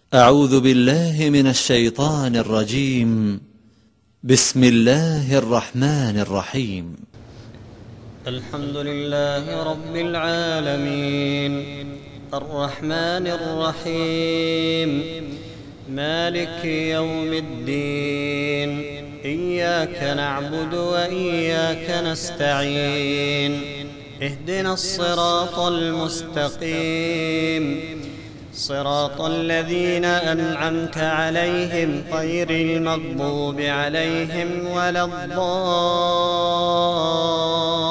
أعوذ بالله من الشيطان الرجيم. بسم الله الرحمن الرحيم. الحمد لله رب العالمين، الرحمن الرحيم، مالك يوم الدين. إياك نعبد وإياك نستعين، اهدنا الصراط المستقيم، صراط الذين أنعمت عليهم غير المغضوب عليهم ولا الضالين.